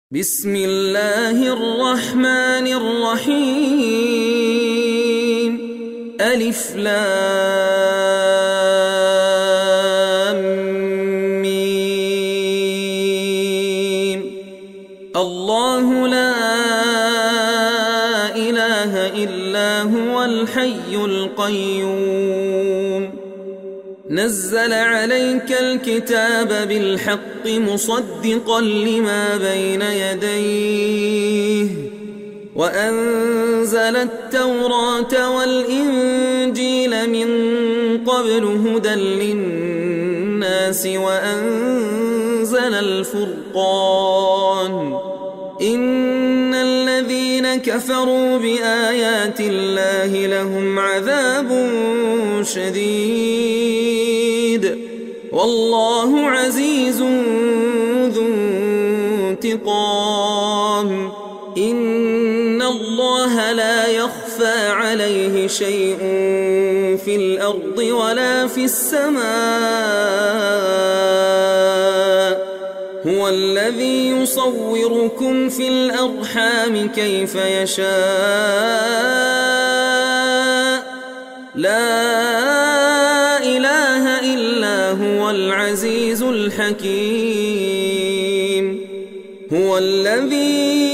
بسم الله الرحمن الرحيم ألف لام ميم الله لا إله إلا هو الحي القيوم نزل عليك الكتاب بالحق مصدقا لما بين يديه وأنزل التوراة والإنجيل من قبل هدى للناس وأنزل الفرقان إن الذين كفروا بآيات الله لهم عذاب شديد والله عزيز ذو انتقام إن الله لا يخفى عليه شيء في الأرض ولا في السماء هو الذي يصوركم في الأرحام كيف يشاء لا إله إلا هو العزيز الحكيم هو الذي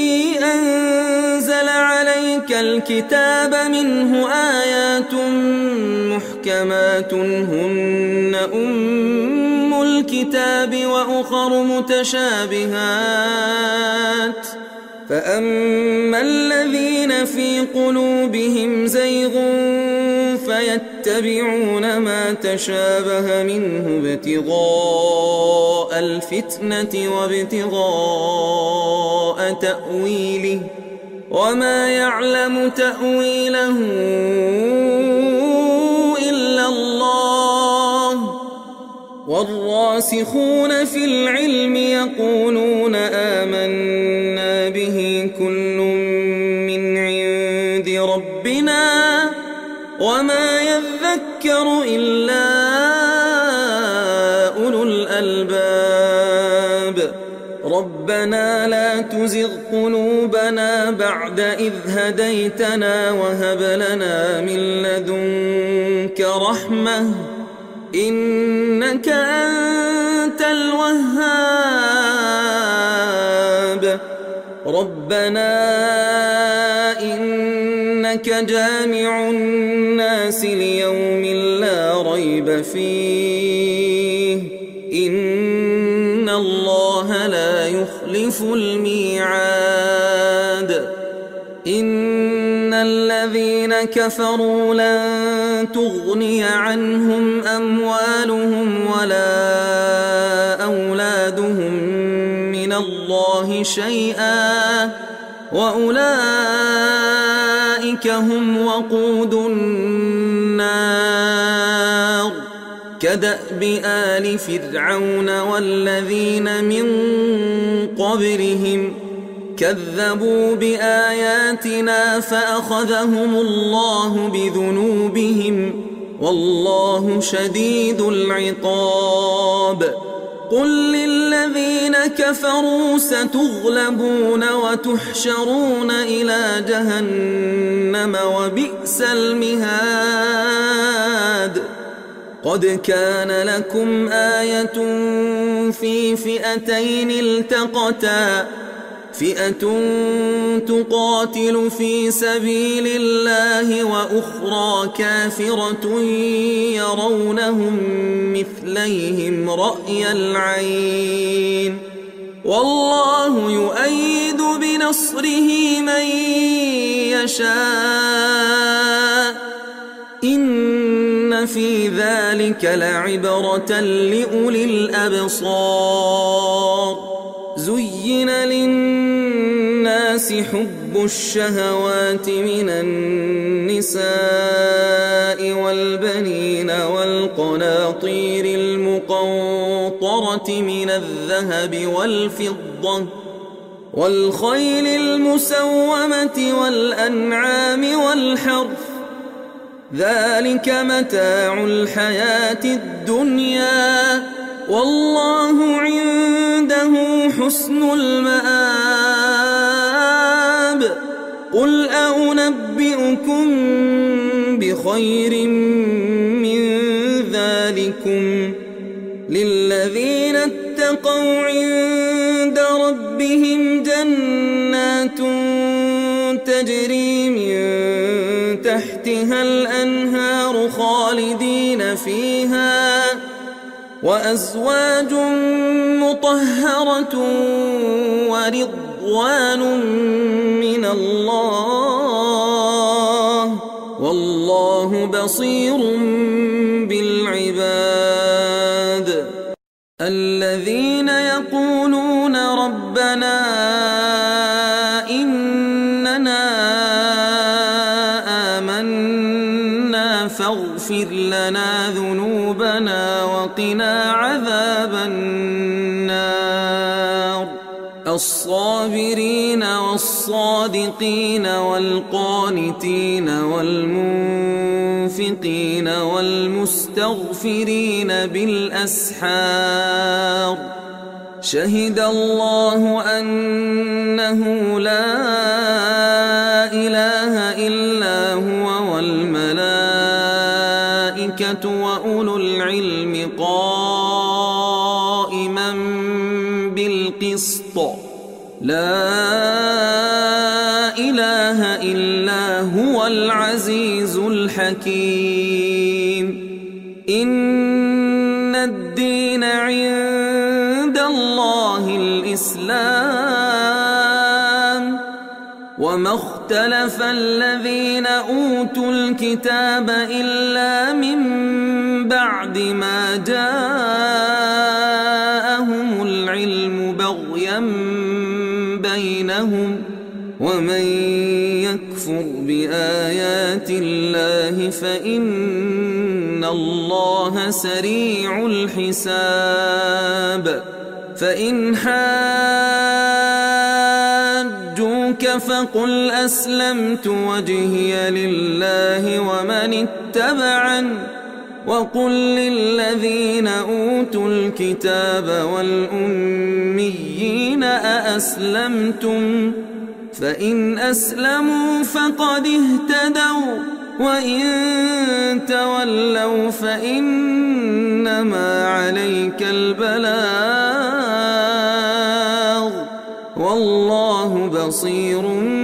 أنزل عليك الكتاب منه آيات محكمات هن أم الكتاب وأخر متشابهات فأما الذين في قلوبهم زيغ فيتبعون ما تشابه منه ابتغاء الفتنة وابتغاء تأويله وما يعلم تأويله إلا الله والراسخون في العلم يقولون آمنا به كل من عند ربنا وما يذكر إلا أولو الألباب ربنا لا تزغ قلوبنا بعد إذ هديتنا وهب لنا من لدنك رحمة إنك أنت الوهاب ربنا إنك جامع الناس ليوم لا ريب فيه إن الله لا يخلف الميعاد إن الذين كفروا لن تغني عنهم أموالهم ولا أولادهم من الله شيئا وأولئك هم وقود النار كدأب آل فرعون والذين من قبلهم كذبوا بآياتنا فأخذهم الله بذنوبهم والله شديد العقاب قل للذين كفروا ستغلبون وتحشرون إلى جهنم وبئس المهاد قد كان لكم آية في فئتين التقتا فئة تقاتل في سبيل الله وأخرى كافرة يرونهم مثليهم رأي العين والله يؤيد بنصره من يشاء إن في ذلك لعبرة لأولي الأبصار زين للناس حب الشهوات من النساء والبنين والقناطير المقنطرة من الذهب والفضة والخيل المسومة والأنعام والحرث ذلك متاع الحياة الدنيا والله عنده عنده حسن المآب قل أنبئكم بخير من ذلكم للذين اتقوا عند ربهم جنات تجري من تحتها الأنهار خالدين فيها وأزواج مطهرة ورضوان من الله والله بصير بالعباد الذين يقولون ربنا إننا آمنا فاغفر لنا ذنوبنا وقنا عذاب النار الصابرين والصادقين والقانتين والمنفقين والمستغفرين بالأسحار شهد الله أنه لا إله إلا هو والملائكة وأولو العلم قائما بالقسط لا إله إلا هو العزيز الحكيم إن الدين عند الله الإسلام وما اختلف الذين أوتوا الكتاب إلا من بعد ما جاءهم العلم بغيا بينهم ومن يكفر بآيات الله فإن الله سريع الحساب فإن حاجوك فقل أسلمت وجهي لله ومن اتبعني وقل للذين أوتوا الكتاب والأميين أأسلمتم فإن أسلموا فقد اهتدوا وإن تولوا فإنما عليك البلاغ والله بصير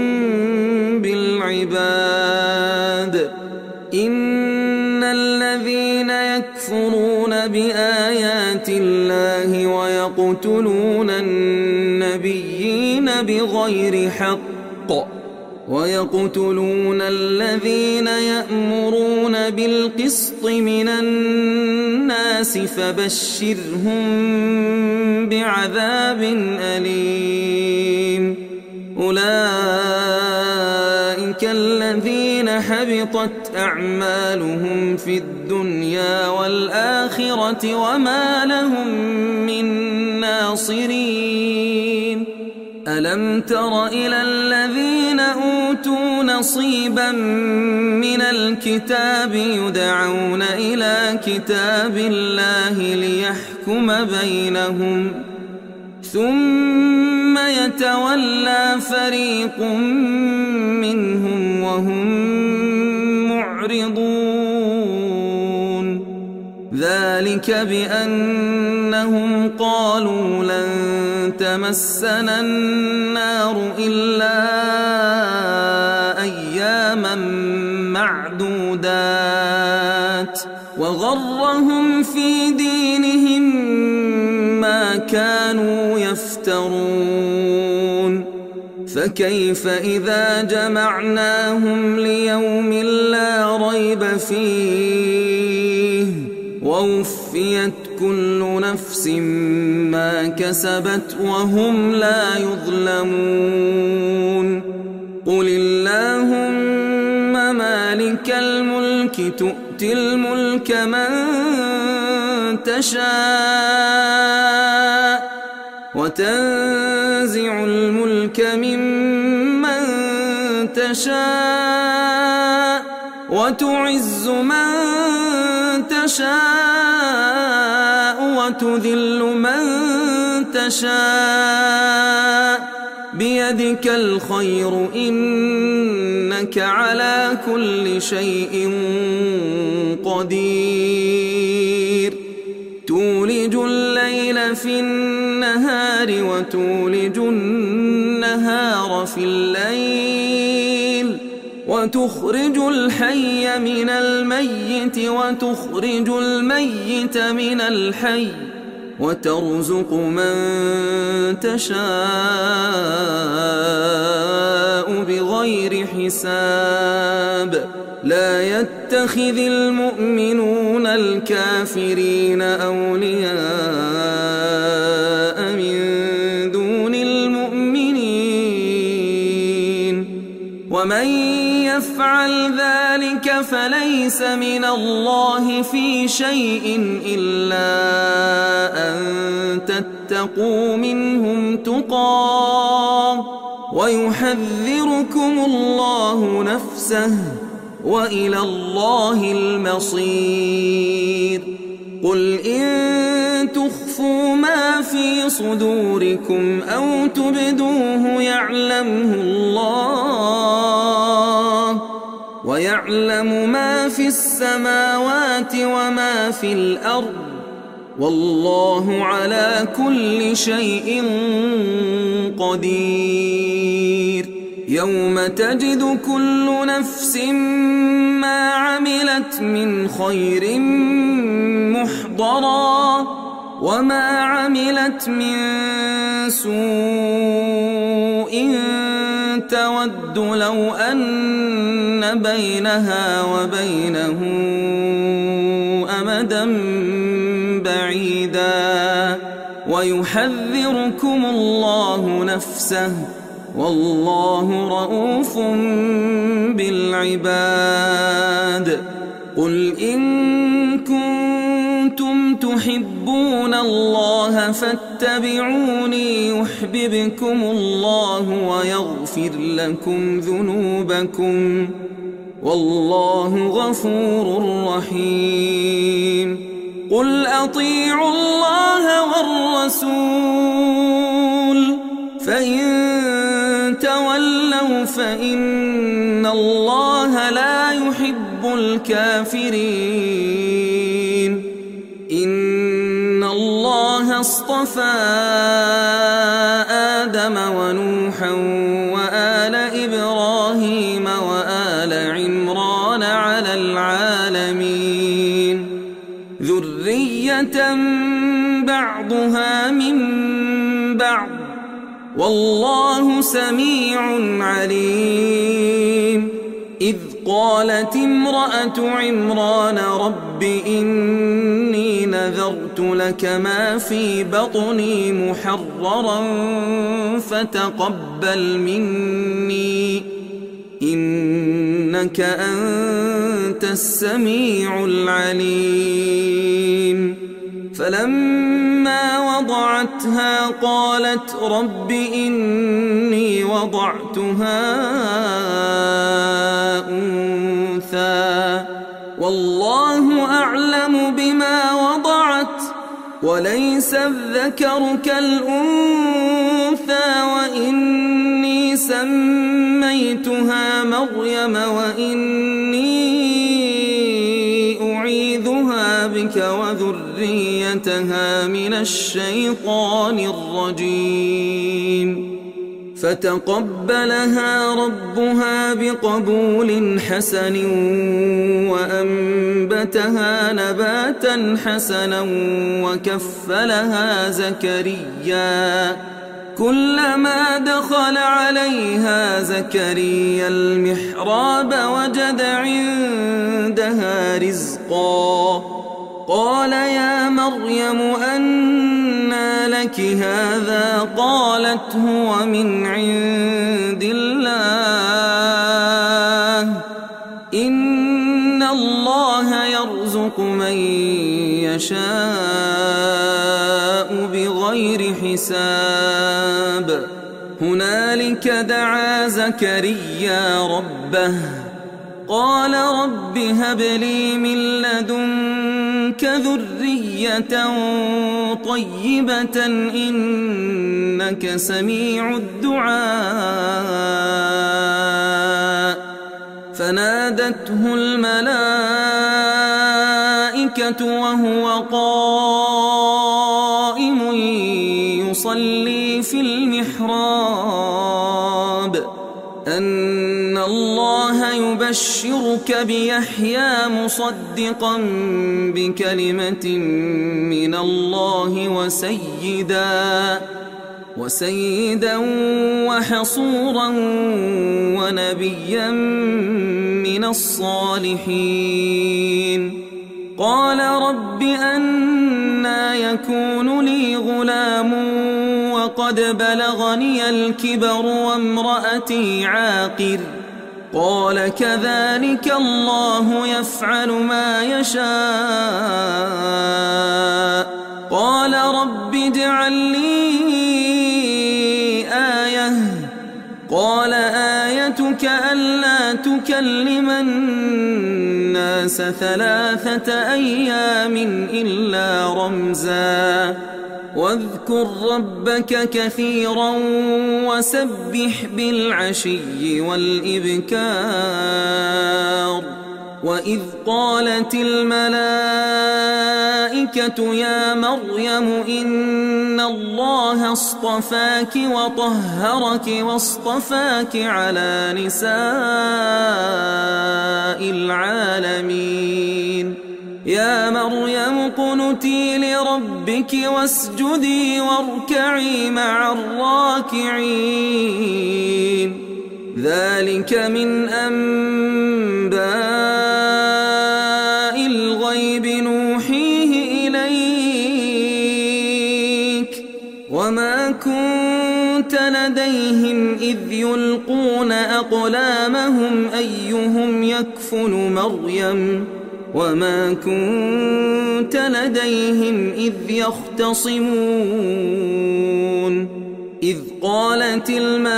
بالعباد إن الذين يكفرون بآيات الله ويقتلون النبيين بغير حق ويقتلون الذين يأمرون بالقسط من الناس فبشرهم بعذاب أليم أولئك الذين حبطت أعمالهم في الدنيا والآخرة وما لهم من ناصرين ألم تر إلى الذين أوتوا نصيبا من الكتاب يدعون إلى كتاب الله ليحكم بينهم ثم يتولى فريق منهم وهم معرضون ذلك بأنهم قالوا لن تمسنا النار إلا أياما معدودات وغرهم في دينهم ما كانوا يفترون فكيف إذا جمعناهم ليوم لا ريب فيه ووفيت كل نفس ما كسبت وهم لا يظلمون قل اللهم مالك الملك تؤتي الملك من تشاء وتنزع الملك ممن تشاء وتعز من تشاء وتذل من تشاء بيدك الخير إنك على كل شيء قدير تولج الليل في النهار وتولج النهار في الليل وتخرج الحي من الميت وتخرج الميت من الحي وترزق من تشاء بغير حساب لا يتخذ المؤمنون الكافرين أولياء من دون المؤمنين ومن يفعل ذلك فليس من الله في شيء إلا أن تتقوا منهم تقاه ويحذركم الله نفسه وإلى الله المصير قل إن تخفوا ما في صدوركم أو تبدوه يعلمه الله ويعلم ما في السماوات وما في الأرض والله على كل شيء قدير يوم تجد كل نفس ما عملت من خير محضرا وما عملت من سوء تود لو أن بينها وبينه أمدا بعيدا ويحذركم الله نفسه والله رؤوف بالعباد قل إن كنتم تحبون الله فاتبعوني يحببكم الله ويغفر لكم ذنوبكم والله غفور رحيم قل أطيعوا الله والرسول فإن تولوا فإن الله لا يحب الكافرين إن الله اصطفى آدم ونوحا وآل إبراهيم وآل عمران على العالمين ذرية بعضها من بعض والله سميع عليم إذ قالت امرأة عمران رب إني نذرت لك ما في بطني محررا فتقبل مني إنك أنت السميع العليم فلما وضعتها قالت رب إني وضعتها أنثى والله أعلم بما وضعت وليس الذكر كالأنثى وإني سميتها مريم وإني أعيذها بك وذريتها من الشيطان الرجيم فتقبلها ربها بقبول حسن وأنبتها نباتا حسنا وكفلها زكريا كلما دخل عليها زكريا المحراب وجد عندها رزقا قال يا مريم أنى لك هذا قالت هو من عند الله إن الله يرزق من يشاء بغير حساب هنالك دعا زكريا ربه قال رب هب لي من لدنك منك ذرية طيبة إنك سميع الدعاء فنادته الملائكة وهو قائم يصلي في المحراب أن الله يبشرك بيحيى مصدقا بكلمة من الله وسيدا وحصورا ونبيا من الصالحين قال رب أنى يكون لي غلام وقد بلغني الكبر وامرأتي عاقر قال كذلك الله يفعل ما يشاء قال رب اجعل لي آية قال آيتك ألا تكلم الناس 3 أيام إلا رمزا واذكر ربك كثيرا وسبح بالعشي والإبكار وإذ قالت الملائكة يا مريم إن الله اصطفاك وطهرك واصطفاك على نساء العالمين يا مريم اقنتي لربك واسجدي واركعي مع الراكعين ذلك من أنباء الغيب نوحيه إليك وما كنت لديهم إذ يلقون أقلامهم أيهم يكفل مريم وما كنت لديهم إذ يختصمون إذ قالت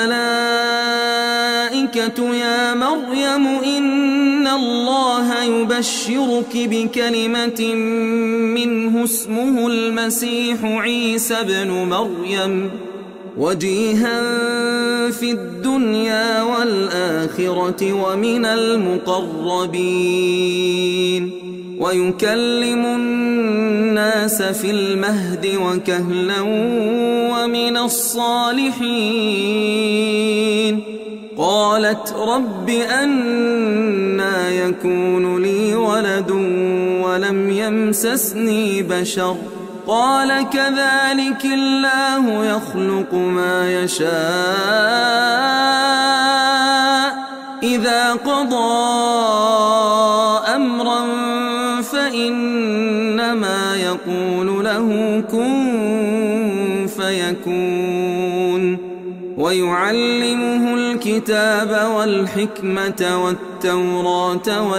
الملائكة يا مريم إن الله يبشرك بكلمة منه اسمه المسيح عيسى ابن مريم وجيها في الدنيا والآخرة ومن المقربين ويكلم الناس في المهد وكهلا ومن الصالحين قالت رب أنى يكون لي ولد ولم يمسسني بشر قال كذلك الله يخلق ما يشاء إذا قضى أمرا فإنما يقول له كن فيكون ويعلمه الكتاب والحكمة والتوراة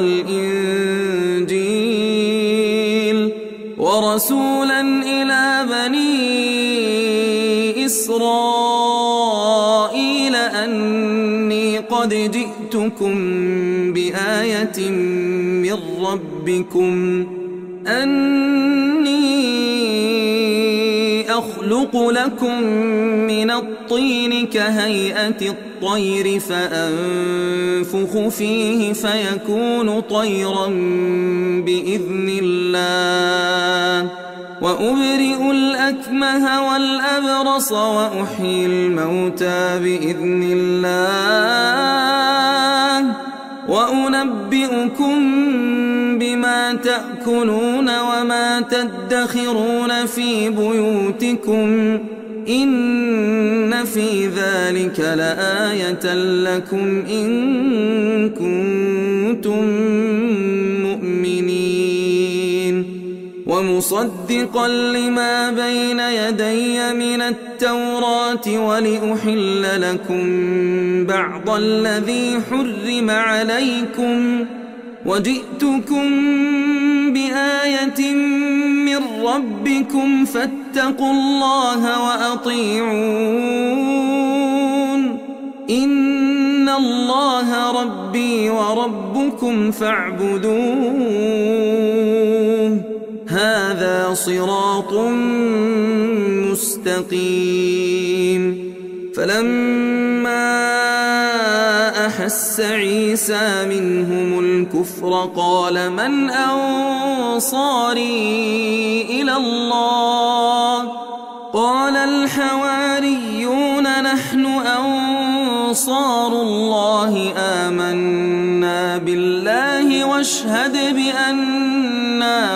والإنجيل ورسولا إلى بني إسرائيل أني قد جئتكم بآية من ربكم أني أخلق لكم من الطين كهيئة الطير فأنفخ فيه فيكون طيرا بإذن الله وأبرئ الأكمه والأبرص وأحيي الموتى بإذن الله وأنبئكم بما تأكلون وما تدخرون في بيوتكم إن في ذلك لآية لكم إن كنتم مؤمنين ومصدقا لما بين يدي من التوراة ولأحل لكم بعض الذي حرم عليكم وجئتكم بآية من ربكم فاتقوا الله وأطيعون إن الله ربي وربكم فاعبدوه هذا صراط مستقيم فلما أحس عيسى منهم الكفر قال من أنصاري إلى الله قال الحواريون نحن أنصار الله آمنا بالله واشهد بأننا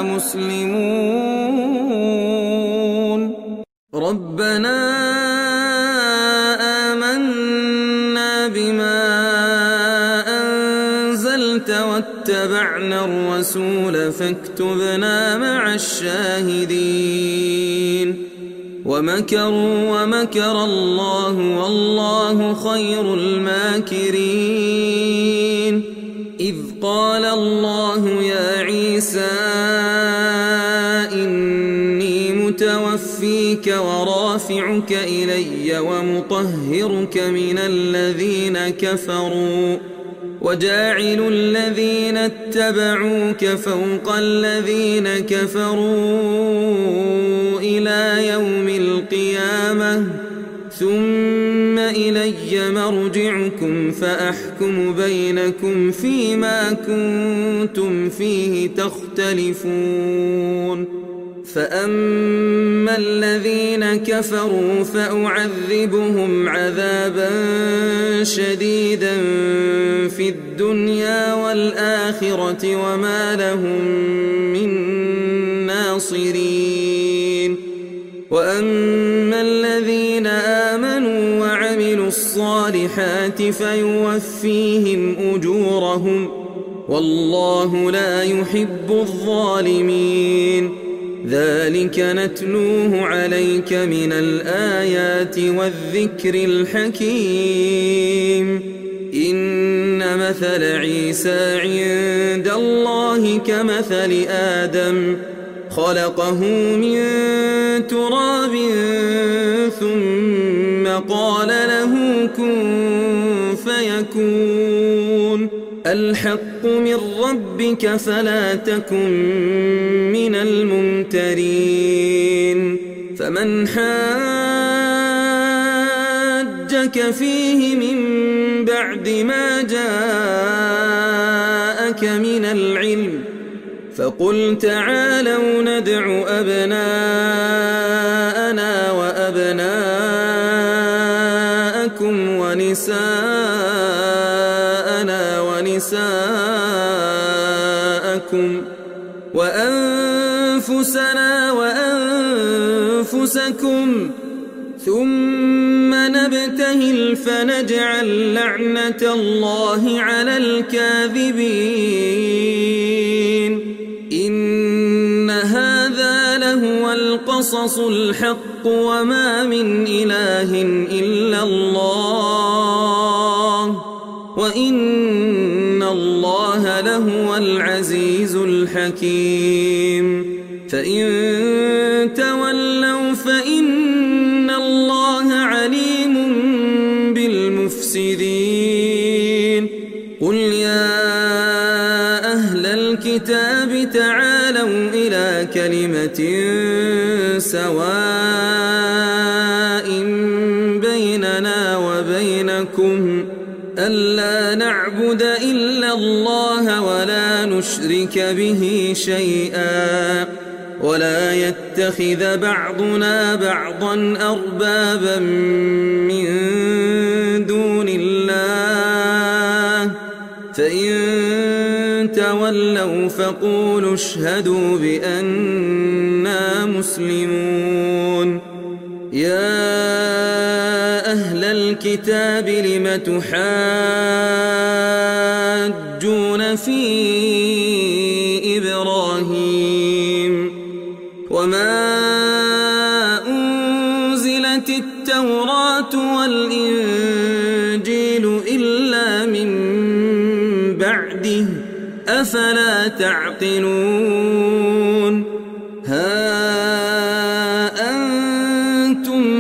مسلمون ربنا آمنا بما أنزلت واتبعنا الرسول فاكتبنا مع الشاهدين ومكروا ومكر الله والله خير الماكرين إذ قال الله يا عيسى إني متوفيك ورافعك إلي ومطهرك من الذين كفروا وجاعل الذين اتبعوك فوق الذين كفروا إلى يوم القيامة ثم إلي مرجعكم فأحكم بينكم فيما كنتم فيه تختلفون فأما الذين كفروا فأعذبهم عذابا شديدا في الدنيا والآخرة وما لهم من ناصرين وأما الذين آمنوا وعملوا الصالحات فيوفيهم أجورهم والله لا يحب الظالمين ذلك نتلوه عليك من الآيات والذكر الحكيم إن مثل عيسى عند الله كمثل آدم خلقه من تراب ثم قال له كن فيكون الحق من ربك فلا تكن من الممترين فمن حاجك فيه من بعد ما جاءك من العلم فقل تعالوا ندع أبناءنا وأبناءكم ونساءنا ونساءكم وأنفسنا وأنفسكم ثم نبتهل فنجعل لعنة الله على الكاذبين إن هذا لهو القصص الحق وما من إله إلا الله وإن الله لهو العزيز الحكيم فإن تولوا فإن الله عليم بالمفسدين قل يا أهل الكتاب تعالوا إلى كلمة سواء بيننا وبينكم ألا نعبد إلا الله ولا نشرك به شيئا ولا يتخذ بعضنا بعضا أربابا من دون الله فإن تولوا فقولوا اشهدوا بأننا مسلمون يا أهل الكتاب لم تحاجون في إبراهيم وما أنزلت التوراة والإنجيل إلا من بعده أفلا تعقلون ها أنتم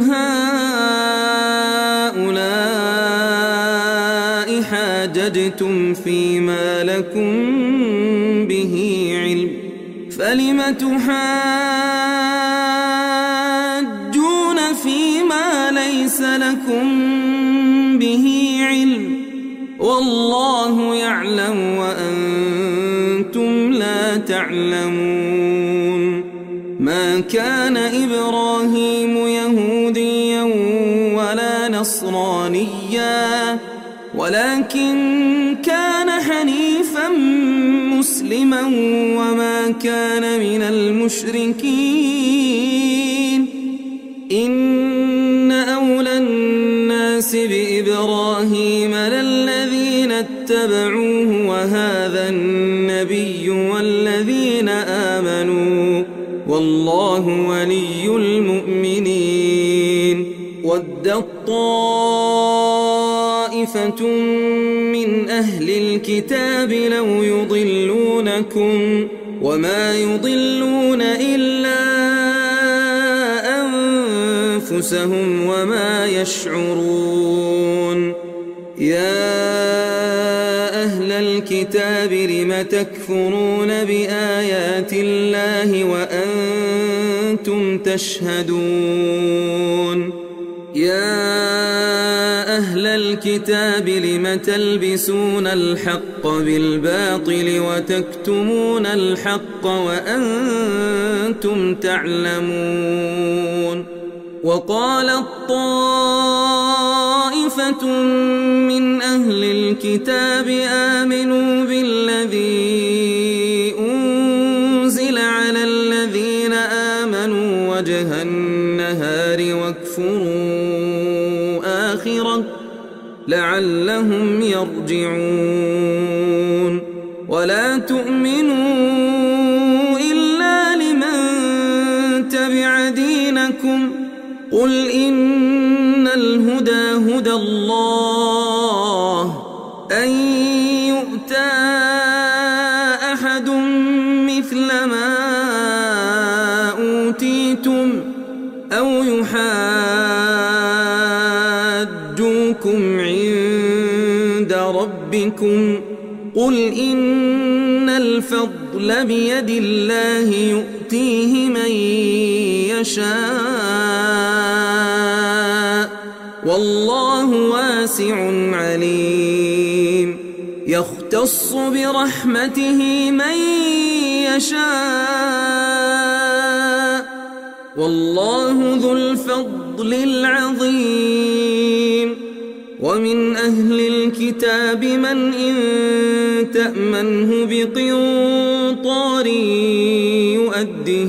هؤلاء حاججتم فيما لكم به علم فلم تحاجون فيما ليس لكم به علم والله يعلم وأنتم لا تعلمون ما كان إبراهيم يهوديا ولا نصرانيا ولكن كان حنيفا مسلما وما كان من المشركين إن أولى الناس بإبراهيم للذين اتبعوه وهذا النبي والذين آمنوا والله ولي المؤمنين ودت طائفة من أهل الكتاب لو يضلونكم وما يضلون إلا أنفسهم وما يشعرون يا أهل الكتاب لم تكفرون بآيات الله وأنتم تشهدون يا أهل الكتاب لم تلبسون الحق بالباطل وتكتمون الحق وأنتم تعلمون وقالت طائفة من أهل الكتاب آمنوا بالذي أنزل على الذين آمنوا وجه النهار واكفروا آخره لعلهم يرجعون ولا تؤمنوا إلا لمن تبع دينكم قل إن الهدى هدى الله أن يؤتى أحد مثل ما أوتيتم أو يحاجوكم عند ربكم قل إن الفضل بيد الله يؤتيه من يشاء والله واسع عليم يختص برحمته من يشاء والله ذو الفضل العظيم ومن أهل الكتاب من إن تأمنه بقنطار يؤده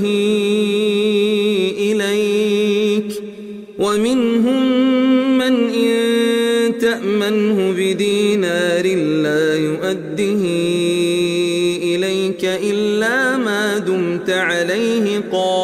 إليك ومنهم من إن تأمنه بدينار لا يؤده إليك إلا ما دمت عليه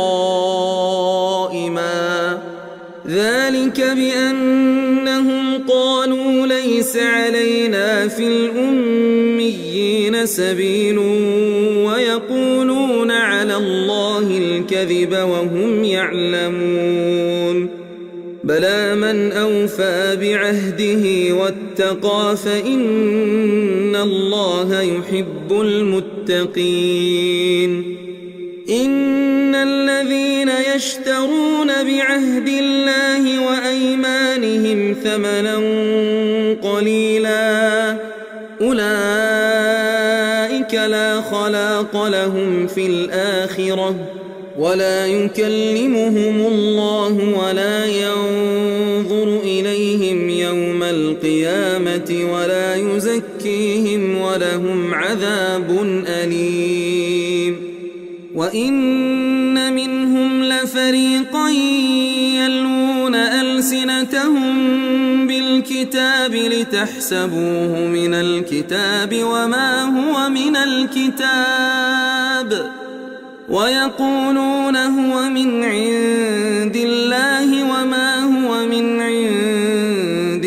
قائما ذلك بأنهم قالوا ليس علينا في الأميين سبيل ويقولون على الله الكذب وهم يعلمون بلى من أوفى بعهده واتقى فإن الله يحب المتقين إن الذين يشترون بعهد الله وأيمانهم ثمنا قليلا أولئك لا خلاق لهم في الآخرة ولا يكلمهم الله ولا ينظر إليهم يوم القيامة ولا يزكيهم ولهم عذاب أليم وإن منهم لفريقا يلوون ألسنتهم بالكتاب لتحسبوه من الكتاب وما هو من الكتاب ويقولون هو من عند الله وما هو من عند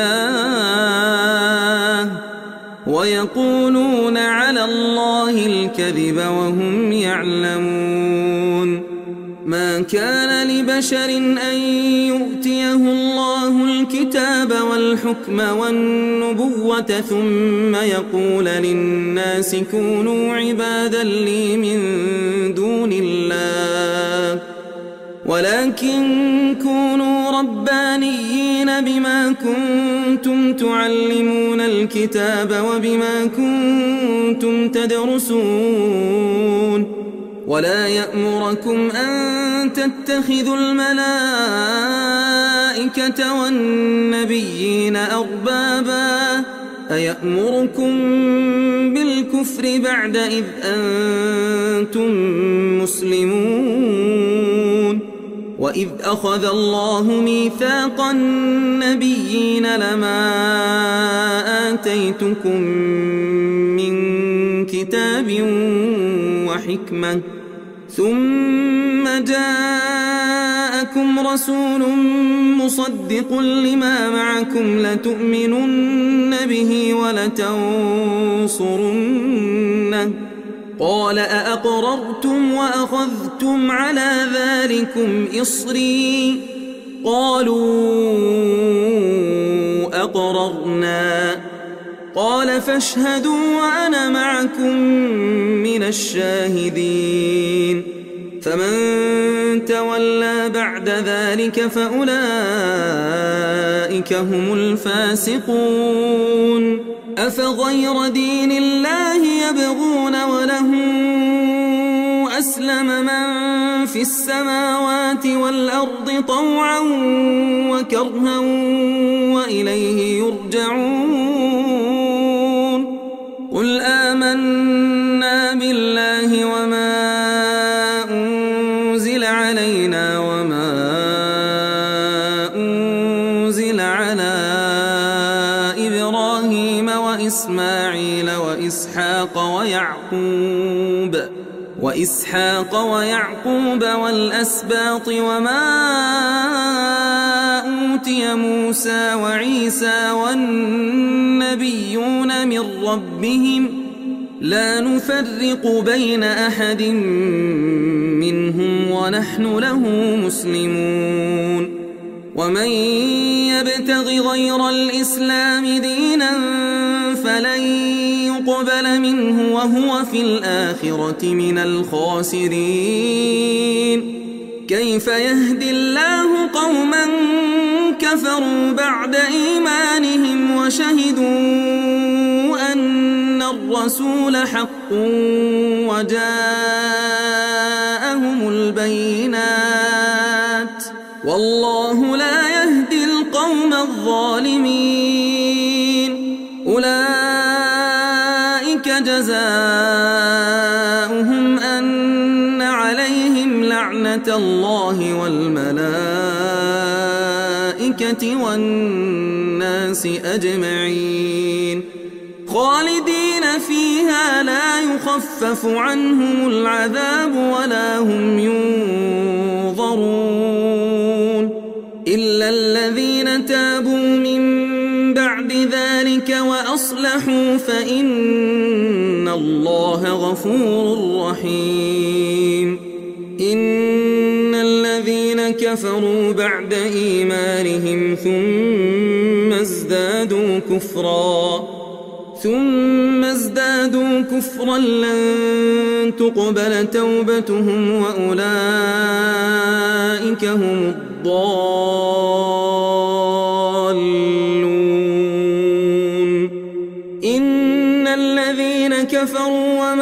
الله ويقولون على الله الكذب وهم يعلمون ما كان لبشر أن يؤتيه الله الكتاب والحكم والنبوة ثم يقول للناس كونوا عبادا لي من دون الله ولكن كونوا ربانيين بما كنتم تعلمون الكتاب وبما كنتم تدرسون ولا يأمركم أن تتخذوا الملائكة والنبيين أربابا أيأمركم بالكفر بعد إذ أنتم مسلمون وإذ أخذ الله ميثاق النبيين لما آتيتكم من كتاب وحكمة ثم جاءكم رسول مصدق لما معكم لتؤمنن به ولتنصرنه قال أأقررتم وأخذتم على ذلكم إصري قالوا أقررنا قال فاشهدوا وأنا معكم من الشاهدين فمن تولى بعد ذلك فأولئك هم الفاسقون أفغير دين الله يبغون وله أسلم من في السماوات والأرض طوعا وكرها وإليه يرجعون قل آمنا بالله وما أنزل علينا وما أنزل على إبراهيم وإسماعيل وإسحاق ويعقوب والأسباط وما أوتي موسى وعيسى والنبيون من ربهم لا نفرق بين أحد منهم ونحن له مسلمون ومن يبتغ غير الإسلام دينا فلن يقبل منه وهو في الآخرة من الخاسرين كيف يهدي الله قوما كفروا بعد إيمانهم وشهدوا أن الرسول حق وجاءهم البينات والله لا يهدي القوم الظالمين أولئك جزاؤهم أن عليهم لعنة الله والملائكة والناس أجمعين خالدين فيها لا يخفف عنهم العذاب ولا هم ينظرون إلا الذين تابوا من بعد ذلك وأصلحوا فإن الله غفور رحيم إن الذين كفروا بعد إيمانهم ثم ازدادوا كفرا لن تقبل توبتهم وأولئك هم الضالون إن الذين كفروا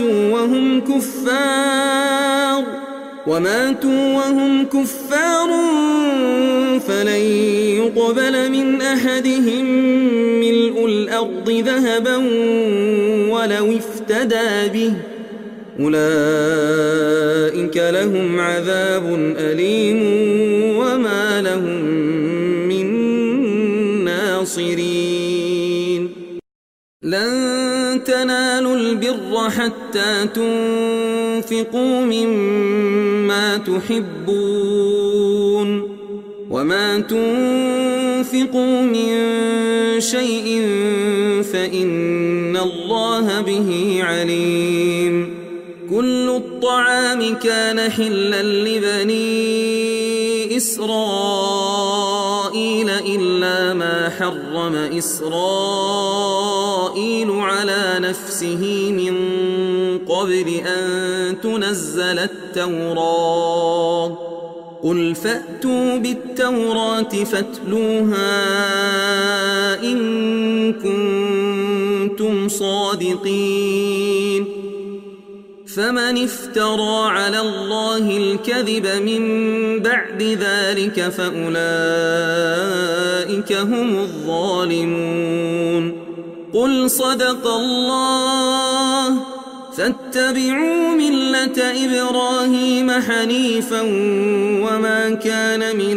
وماتوا وهم كفار فلن يقبل من أحدهم ملء الأرض ذهبا ولو افتدى به أولئك لهم عذاب أليم وما لهم من ناصرين لن تنالوا البر حتى تنفقوا مما تحبون وما تنفقوا من شيء فإن الله به عليم كل الطعام كان حلا لبني إسرائيل إلا ما حرم إسرائيل على نفسه من قبل أن تنزل التوراة قل فأتوا بالتوراة فاتلوها إن كنتم صادقين فمن افترى على الله الكذب من بعد ذلك فأولئك هم الظالمون قل صدق الله فاتبعوا ملة إبراهيم حنيفا وما كان من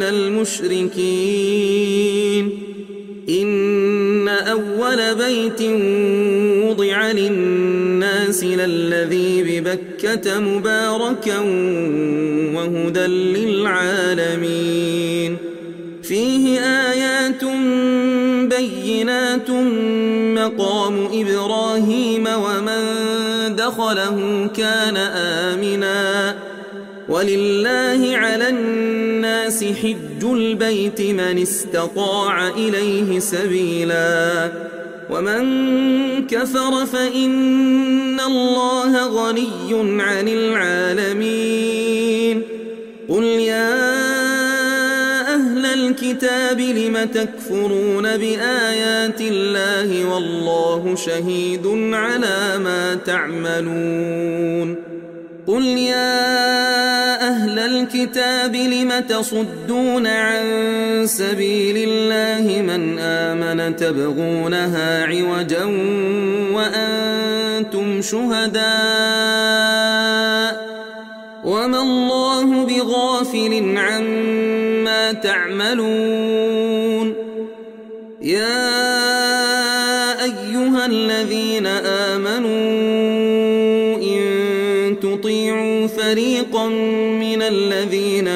المشركين إن أول بيت وضع للناس للذي ببكة مباركا وهدى للعالمين فيه آيات بينات مقام إبراهيم ومن دخله كان آمنا ولله على الناس حج البيت من استطاع إليه سبيلا ومن كفر فإن الله غني عن العالمين قل يا أهل الكتاب لم تكفرون بآيات الله والله شهيد على ما تعملون قل يا أهل الكتاب لم تصدون عن سبيل الله من آمن تبغونها عوجا وأنتم شهداء وما الله بغافل عما تعملون يا أيها الذين آمنوا إن تطيعوا فريقا من الذين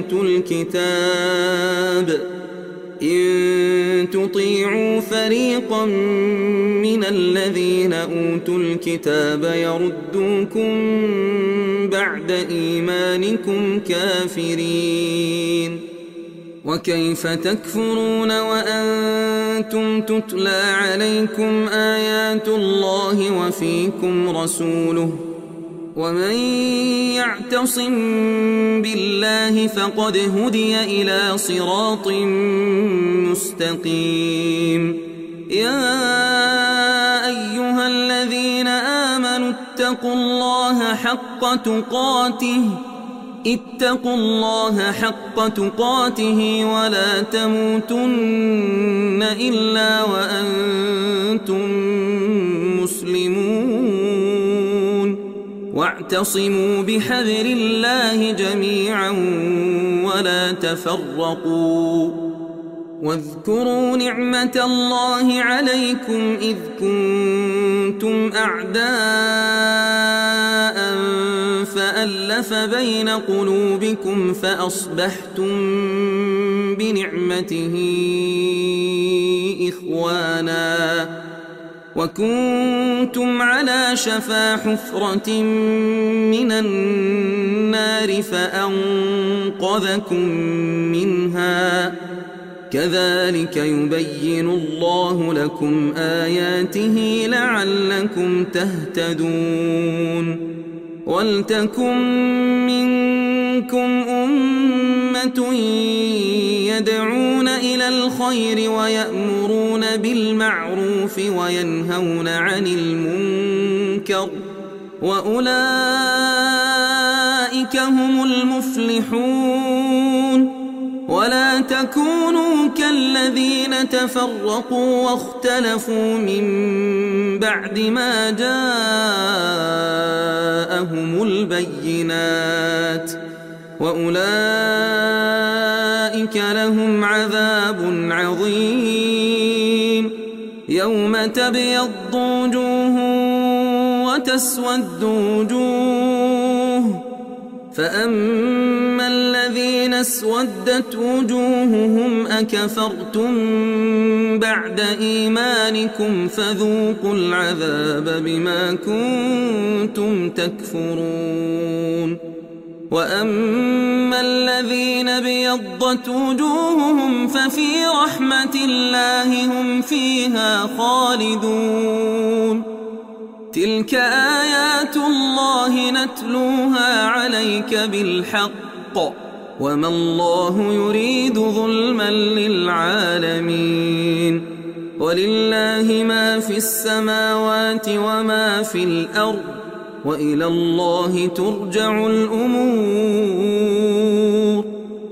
أوتوا الكتاب يردوكم بعد إيمانكم كافرين وكيف تكفرون وأنتم تتلى عليكم آيات الله وفيكم رسوله ومن يعتصم بالله فقد هدي إلى صراط مستقيم يا أيها الذين آمنوا اتقوا الله حق تقاته ولا تموتن إلا وأنتم مسلمون واعتصموا بحبل الله جميعا ولا تفرقوا واذكروا نعمة الله عليكم إذ كنتم أعداء فألف بين قلوبكم فأصبحتم بنعمته إخوانا وكنتم على شفا حفرة من النار فأنقذكم منها كذلك يبين الله لكم آياته لعلكم تهتدون ولتكن منكم أمة يدعون إلى الخير ويأمرون بالمعروف وينهون عن المنكر وأولئك هم المفلحون ولا تكونوا كالذين تفرقوا واختلفوا من بعد ما جاءهم البينات وأولئك لهم عذاب عظيم يوم تبيض وجوه وتسود وجوه فأما الذين اسودت وجوههم أكفرتم بعد إيمانكم فذوقوا العذاب بما كنتم تكفرون وأما الذين ابيضت وجوههم ففي رحمة الله هم فيها خالدون تلك آيات الله نتلوها عليك بالحق وما الله يريد ظلما للعالمين ولله ما في السماوات وما في الأرض وإلى الله ترجع الأمور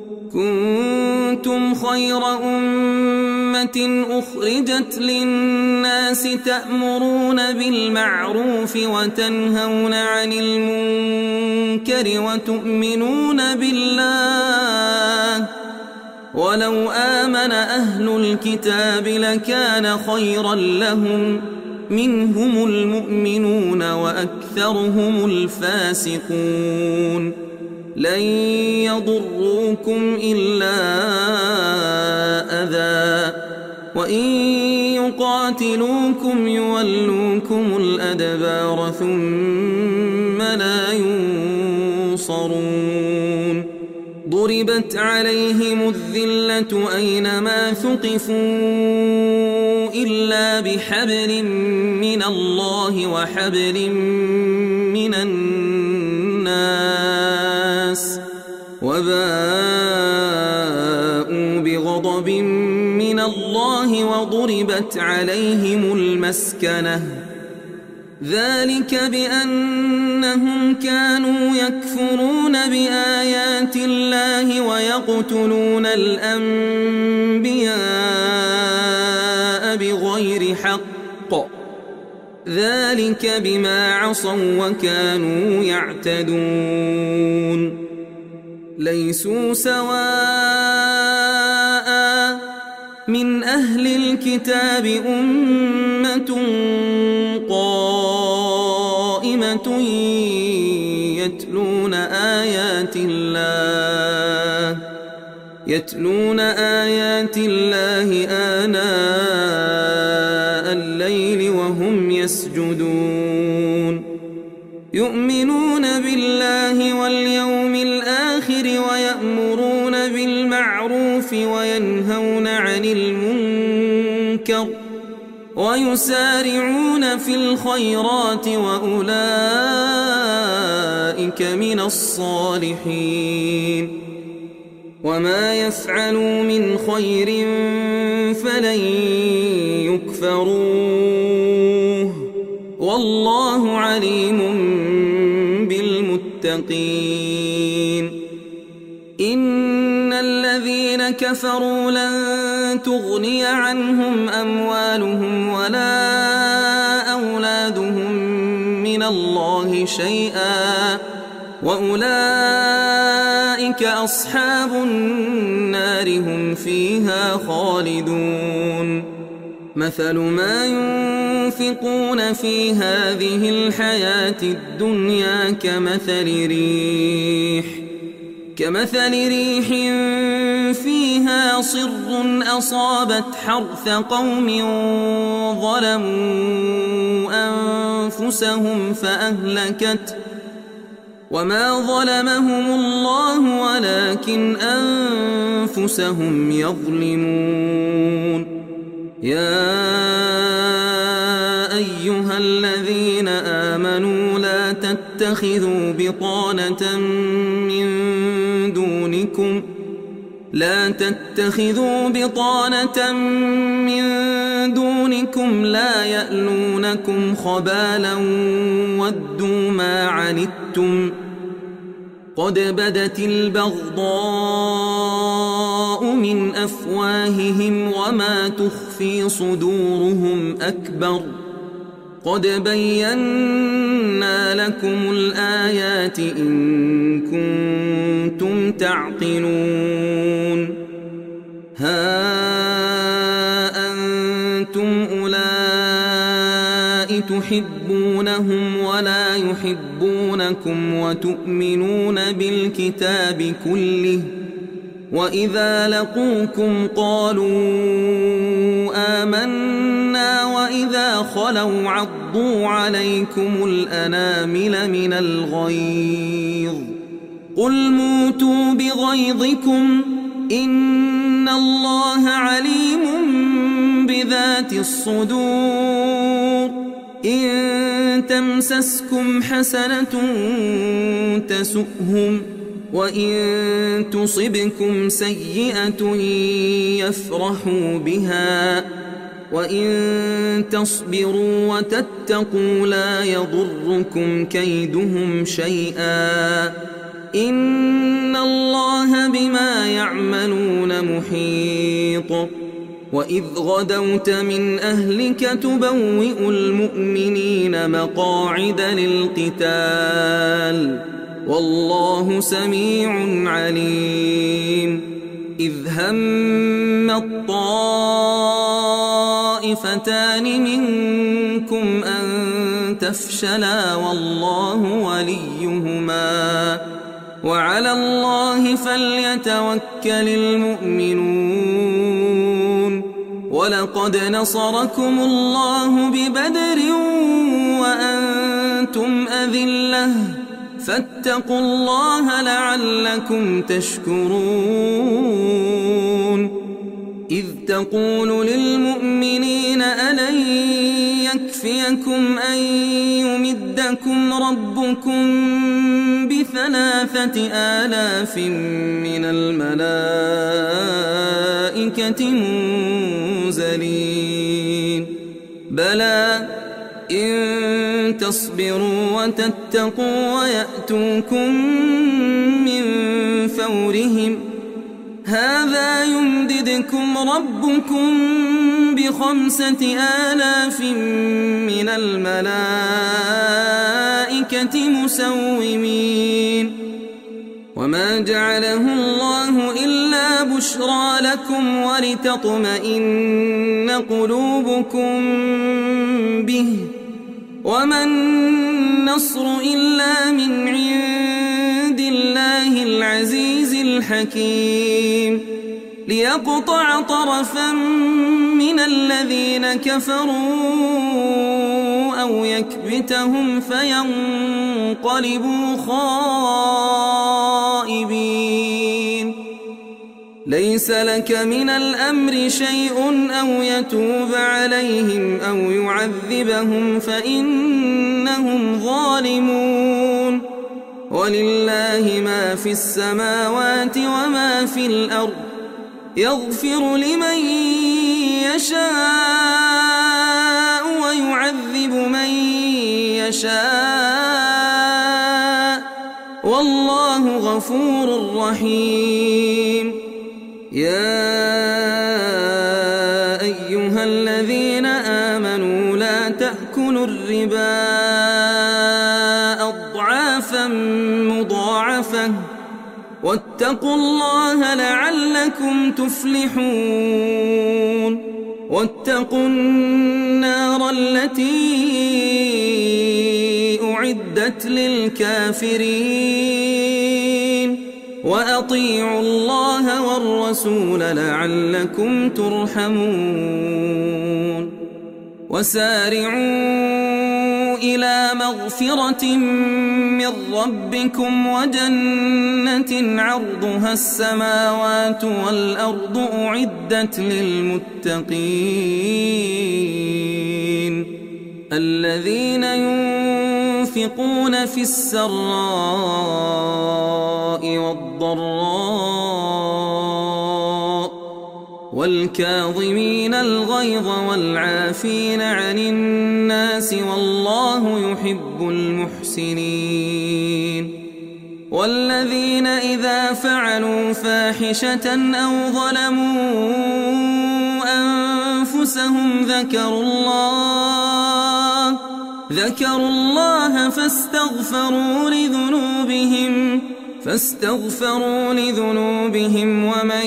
كنتم خير أمة أخرجت للناس تأمرون بالمعروف وتنهون عن المنكر وتؤمنون بالله ولو آمن أهل الكتاب لكان خيرا لهم منهم المؤمنون وأكثرهم الفاسقون لن يضروكم إلا أذى وإن يقاتلوكم يولوكم الأدبار ثم لا ينصرون ضربت عليهم الذلة أينما ثقفوا إلا بحبل من الله وحبل من الناس وباءوا بغضب من الله وضربت عليهم المسكنة ذلك بأنهم كانوا يكفرون بآيات الله ويقتلون الأنبياء بغير حق ذلك بما عصوا وكانوا يعتدون ليسوا سواء من أهل الكتاب أمة قائمة يتلون آيات الله آناء الليل وهم يسجدون يؤمنون بالله واليوم الآخر ويأمرون بالمعروف وينهون عن المنكر ويسارعون في الخيرات وأولئك من الصالحين وما يفعلوا من خير فلن يكفروه والله عليم بالمتقين إن الذين كفروا لن تغني عنهم أموالهم ولا أولادهم من الله شيئا وأولئك أصحاب النار هم فيها خالدون مثل ما ينفقون في هذه الحياة الدنيا كمثل ريح فيها صر أصابت حرث قوم ظلموا أنفسهم فأهلكته وما ظلمهم الله ولكن أنفسهم يظلمون يا أيها الذين آمنوا لا تتخذوا بطانة من دونكم لا يألونكم خبالا ودوا ما عنتم قد بدت البغضاء من أفواههم وما تخفي صدورهم أكبر قد بينا لكم الآيات إن كنتم تعقلون ها أنتم أولئك تحبونهم ولا يحبونكم وتؤمنون بالكتاب كله وإذا لقوكم قالوا آمنا وإذا خلوا عضوا عليكم الأنامل من الغيظ قل موتوا بغيظكم إن الله عليم بذات الصدور إن تمسسكم حسنة تسؤهم وإن تصبكم سيئة يفرحوا بها وإن تصبروا وتتقوا لا يضركم كيدهم شيئا إن الله بما يعملون محيط وإذ غدوت من أهلك تبوئ المؤمنين مقاعد للقتال والله سميع عليم إذ هم الطائفتان منكم أن تفشلا والله وليهما وعلى الله فليتوكل المؤمنون ولقد نصركم الله ببدر وأنتم أذلة فاتقوا الله لعلكم تشكرون إذ تقول للمؤمنين ألن يكفيكم أن يمدكم ربكم ب3,000 من الملائكة منزلين بلى إن تصبروا وتتقوا ويأتوكم من فورهم هذا يمددكم ربكم ب5,000 من الملائكة مسومين وما جعله الله إلا بشرى لكم ولتطمئن قلوبكم به وما النصر إلا من عند الله العزيز الحكيم ليقطع طرفا من الذين كفروا أو يكبتهم فينقلبوا خائبين ليس لك من الأمر شيء أو يتوب عليهم أو يعذبهم فإنهم ظالمون ولله ما في السماوات وما في الأرض يغفر لمن يشاء ويعذب من يشاء والله غفور رحيم يا أيها الذين آمنوا لا تأكلوا الربا أضعافا مضاعفة واتقوا الله لعلكم تفلحون واتقوا النار التي أعدت للكافرين وأطيعوا الله والرسول لعلكم ترحمون وسارعوا إلى مغفرة من ربكم وجنة عرضها السماوات والأرض أعدت للمتقين الذين ينفقون في السراء والضراء والكاظمين الغيظ والعافين عن الناس والله يحب المحسنين والذين إذا فعلوا فاحشة أو ظلموا أنفسهم ذكروا الله فاستغفروا لذنوبهم ومن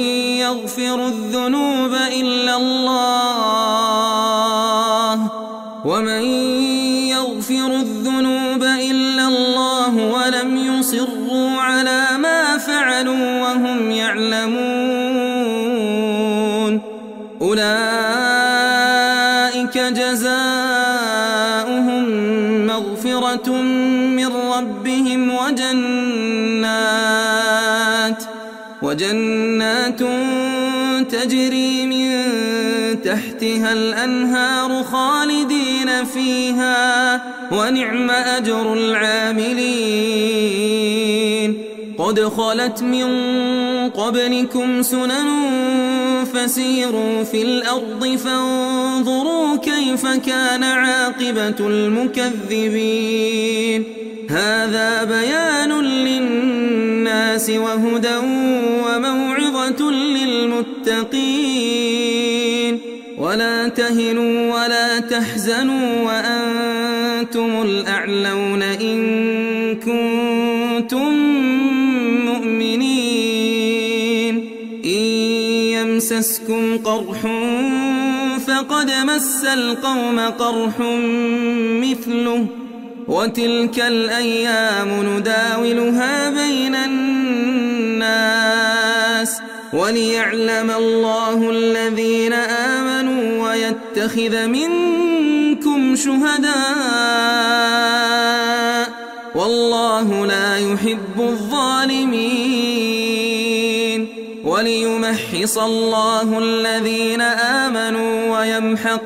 يغفر الذنوب إلا الله ومن يغفر الذنوب إلا الله ولم يصروا على ما فعلوا وهم يعلمون أولئك جزاؤهم مغفرة من ربهم وجنات تجري من تحتها الأنهار خالدين فيها ونعم أجر العاملين قد خلت من قبلكم سنن فسيروا في الأرض فانظروا كيف كان عاقبة المكذبين هذا بيان للناس وهدى وموعظة للمتقين ولا تهنوا ولا تحزنوا وأنتم الأعلون إن كنتم مؤمنين إن يمسسكم قرح فقد مس القوم قرح مثله وتلك الأيام نداولها بين الناس وليعلم الله الذين آمنوا ويتخذ منكم شهداء والله لا يحب الظالمين وليمحص الله الذين آمنوا ويمحق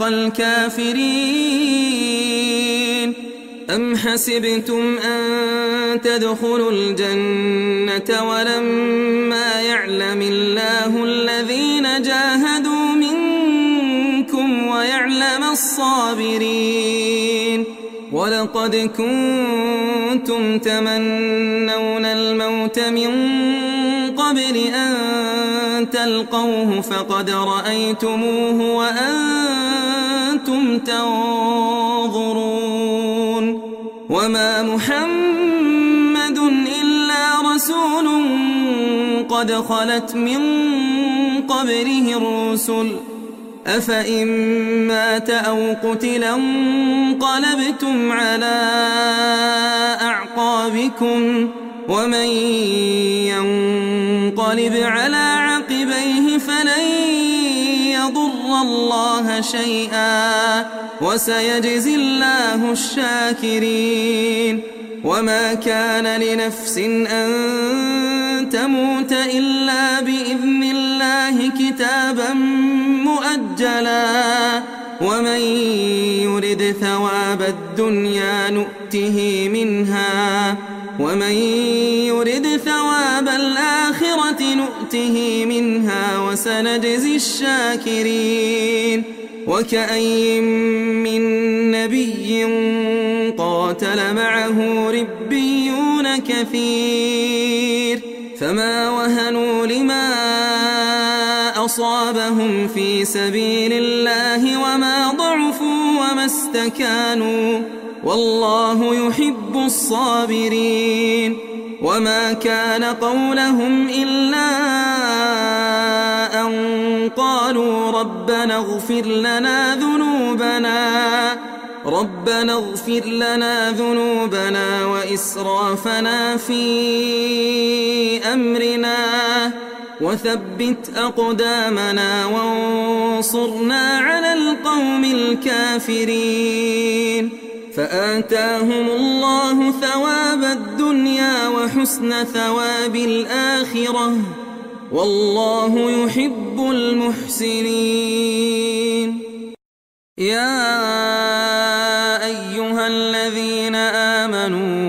الكافرين أم حسبتم أن تدخلوا الجنة ولما يعلم الله الذين جاهدوا منكم ويعلم الصابرين ولقد كنتم تمنون الموت من قبل أن تلقوه فقد رأيتموه وأنتم تنظرون وما محمد إلا رسول قد خلت من قبله الرسل أفإن مات أو قتل انقلبتم على أعقابكم ومن ينقلب على عقبيه فلن يضر الله شيئا وسيجزي الله الشاكرين وما كان لنفس أن تموت إلا بإذن الله كتابا مؤجلا ومن يرد ثواب الدنيا نؤته منها ومن يرد ثواب الآخرة نؤته منها وسنجزي الشاكرين وكأي من نبي قاتل معه ربيون كثير فما وهنوا لما أصابهم في سبيل الله وما ضعفوا وما استكانوا والله يحب الصابرين وما كان قولهم إلا أن قالوا ربنا اغفر لنا ذنوبنا وإسرافنا في أمرنا وثبت أقدامنا وانصرنا على القوم الكافرين فآتاهم الله ثواب الدنيا وحسن ثواب الآخرة والله يحب المحسنين يا أيها الذين آمنوا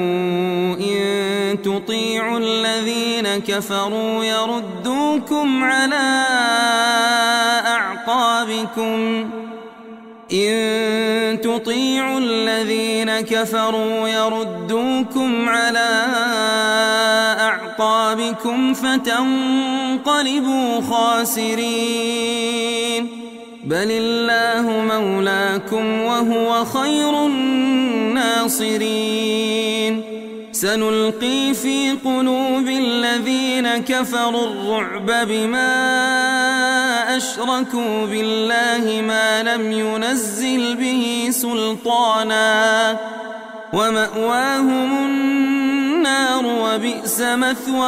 إن تطيعوا الذين كفروا يردوكم على أعقابكم فتنقلبوا خاسرين بل الله مولاكم وهو خير الناصرين سنلقي في قلوب الذين كفروا الرعب بما أشركوا بالله ما لم ينزل به سلطانا ومأواهم النار وبئس مثوى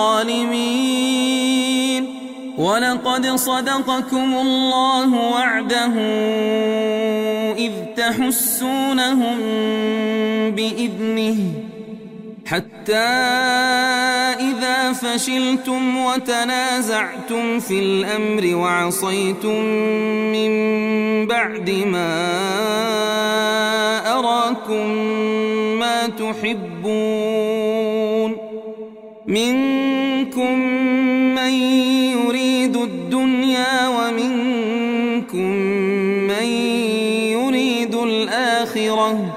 الظالمين ولقد صدقكم الله وعده إذ تحسونهم بإذنه حتى إذا فشلتم وتنازعتم في الأمر وعصيتم من بعد ما أراكم ما تحبون منكم من يريد الدنيا ومنكم من يريد الآخرة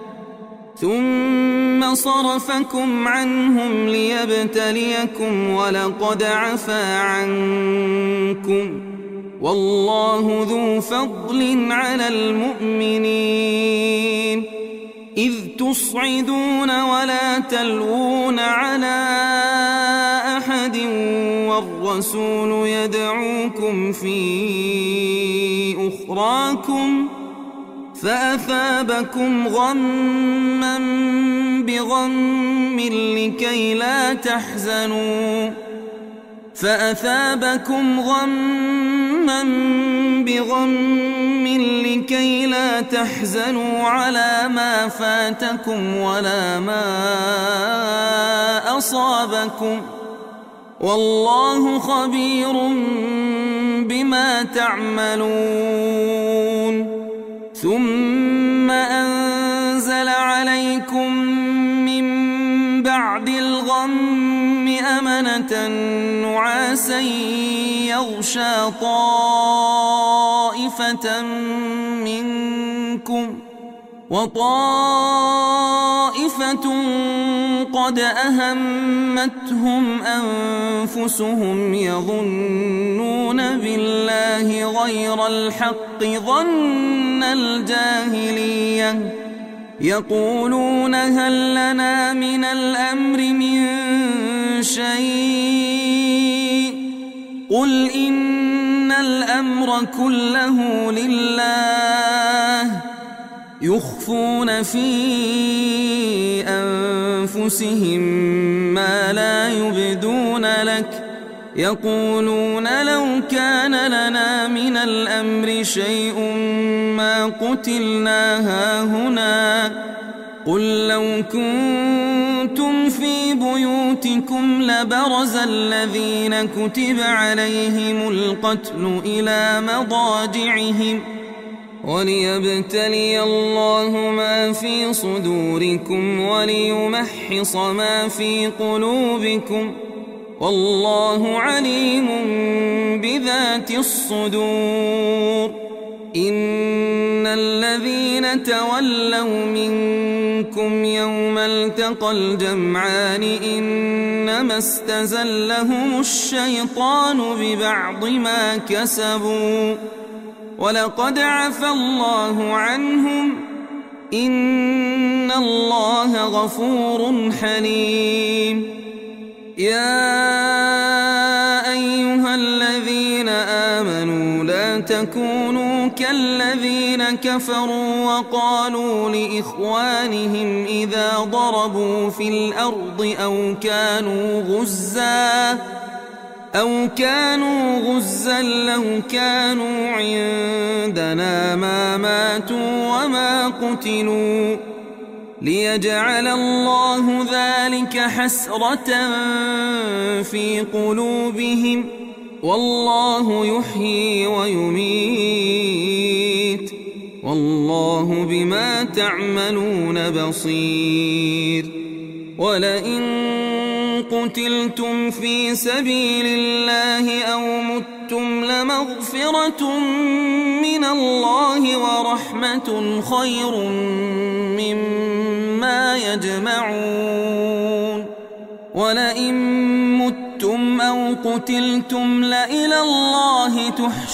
ثم صرفكم عنهم ليبتليكم ولقد عفا عنكم والله ذو فضل على المؤمنين إذ تصعدون ولا تلوون على أحد والرسول يدعوكم في أخراكم فأثابكم غما بغم لكي لا تحزنوا على ما فاتكم ولا ما أصابكم والله خبير بما تعملون ثم أنزل عليكم من بعد الغم أمنة نعاسا يغشى طائفة منكم وطائفة قد أهمتهم أنفسهم يظنون بالله غير الحق ظن الجاهلية يقولون هل لنا من الأمر من شيء قل إن الأمر كله لله يخفون في أنفسهم ما لا يبدون لك يقولون لو كان لنا من الأمر شيء ما قتلنا هاهنا قل لو كنتم في بيوتكم لبرز الذين كتب عليهم القتل إلى مضاجعهم وليبتلي الله ما في صدوركم وليمحص ما في قلوبكم والله عليم بذات الصدور إن الذين تولوا منكم يوم التقى الجمعان إنما استزلهم الشيطان ببعض ما كسبوا ولقد عفا الله عنهم إن الله غفور حليم يا أيها الذين آمنوا لا تكونوا كالذين كفروا وقالوا لإخوانهم إذا ضربوا في الأرض أو كانوا غزا لو كانوا عندنا ما ماتوا وما قتلوا ليجعل الله ذلك حسرة في قلوبهم والله يحيي ويميت والله بما تعملون بصير ولئن قتلتم في سبيل الله أو متم لمغفرة من الله ورحمة خير مما يجمعون ولئن متم أو قتلتم لإلى الله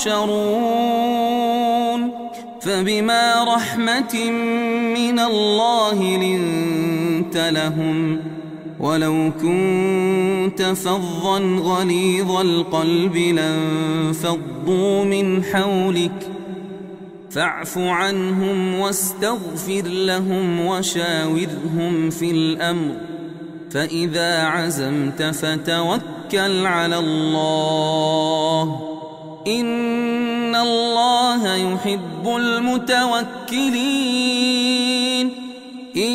تحشرون فبما رحمة من الله لنت لهم ولو كنت فظا غليظ القلب لانفضوا من حولك فاعف عنهم واستغفر لهم وشاورهم في الأمر فإذا عزمت فتوكل على الله إن الله يحب المتوكلين إن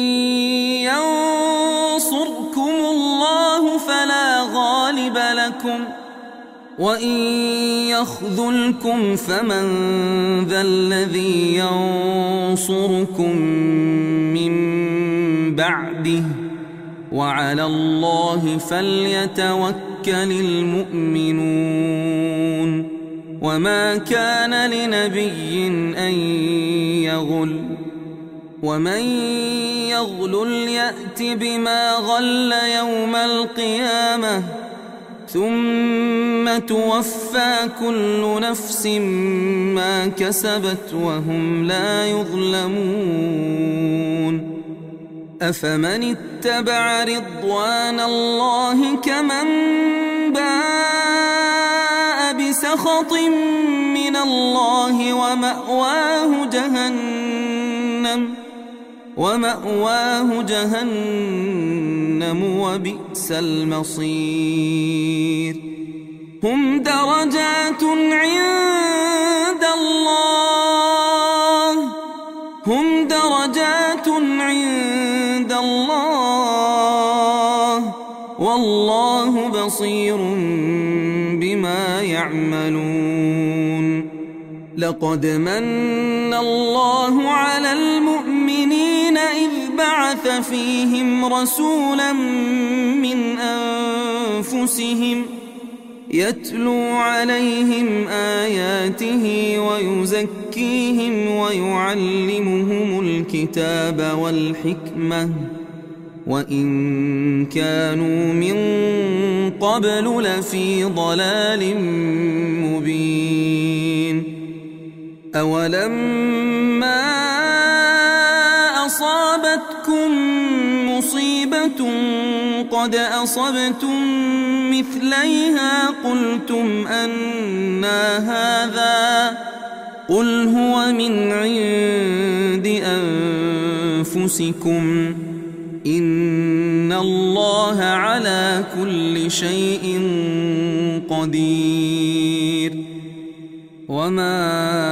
ينصركم الله فلا غالب لكم وإن يخذلكم فمن ذا الذي ينصركم من بعده وعلى الله فليتوكل المؤمنون وما كان لنبي أن يغل ومن يغلل يأت بما غل يوم القيامة ثم توفى كل نفس ما كسبت وهم لا يظلمون أفمن اتبع رضوان الله كمن باء بسخط من الله ومأواه جهنم وبئس المصير هم درجات عند الله والله بصير بما يعملون لقد من الله على المؤمنين إذ بعث فيهم رسولا من أنفسهم يتلو عليهم آياته ويزكيهم ويعلمهم الكتاب والحكمة وإن كانوا من قبل لفي ضلال مبين أولما أصابتكم مصيبة قد أصبتم مثليها قلتم أنى هذا قل هو من عند أنفسكم إن الله على كل شيء قدير وما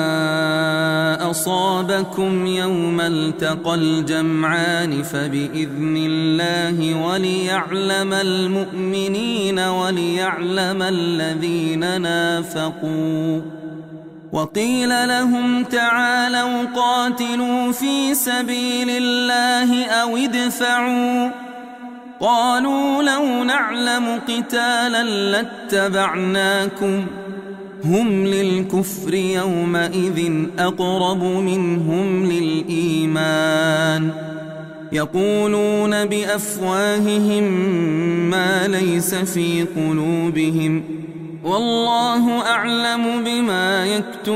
أصابكم يوم التقى الجمعان فبإذن الله وليعلم المؤمنين وليعلم الذين نافقوا وقيل لهم تعالوا قاتلوا في سبيل الله أو ادفعوا قالوا لو نعلم قتالا لاتبعناكم هم للكفر يومئذ أقرب منهم للإيمان يقولون بأفواههم ما ليس في قلوبهم والله أعلم بما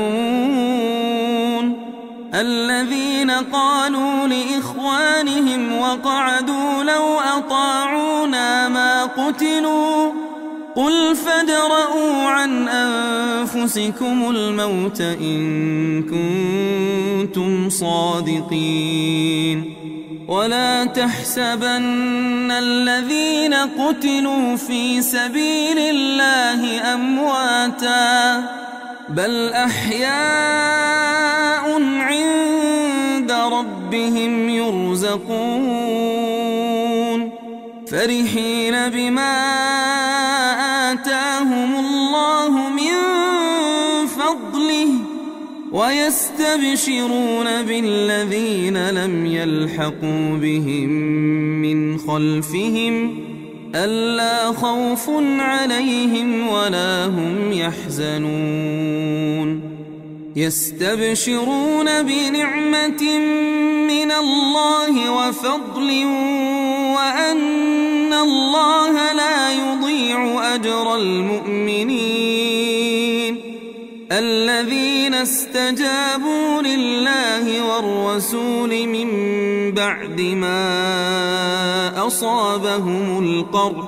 يكتمون الذين قالوا لإخوانهم وقعدوا لو أطاعونا ما قتلوا قل فادرءوا عن أنفسكم الموت إن كنتم صادقين ولا تحسبن الذين قتلوا في سبيل الله أمواتا بل أحياء عند ربهم يرزقون فرحين بما آتاهم الله من فضله ويستبشرون بالذين لم يلحقوا بهم من خلفهم ألا خوف عليهم ولا هم يحزنون يستبشرون بنعمة من الله وفضل وأن الله لا يضيع أجر المؤمنين الذين استجابوا لله والرسول من بعد ما أصابهم القرح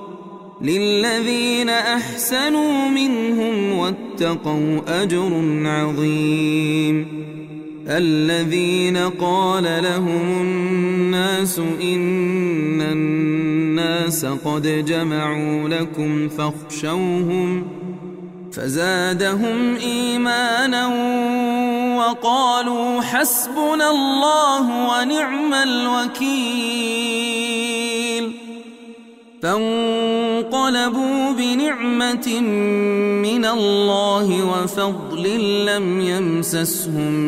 للذين أحسنوا منهم واتقوا أجر عظيم الذين قال لهم الناس إن الناس قد جمعوا لكم فاخشوهم فزادهم إيمانا وقالوا حسبنا الله ونعم الوكيل فانقلبوا بنعمة من الله وفضل لم يمسسهم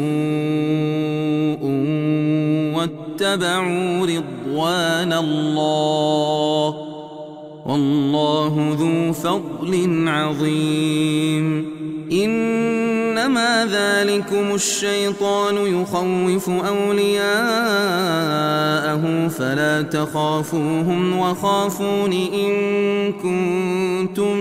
سوء واتبعوا رضوان الله والله ذو فضل عظيم إنما ذلكم الشيطان يخوف أولياءه فلا تخافوهم وخافون إن كنتم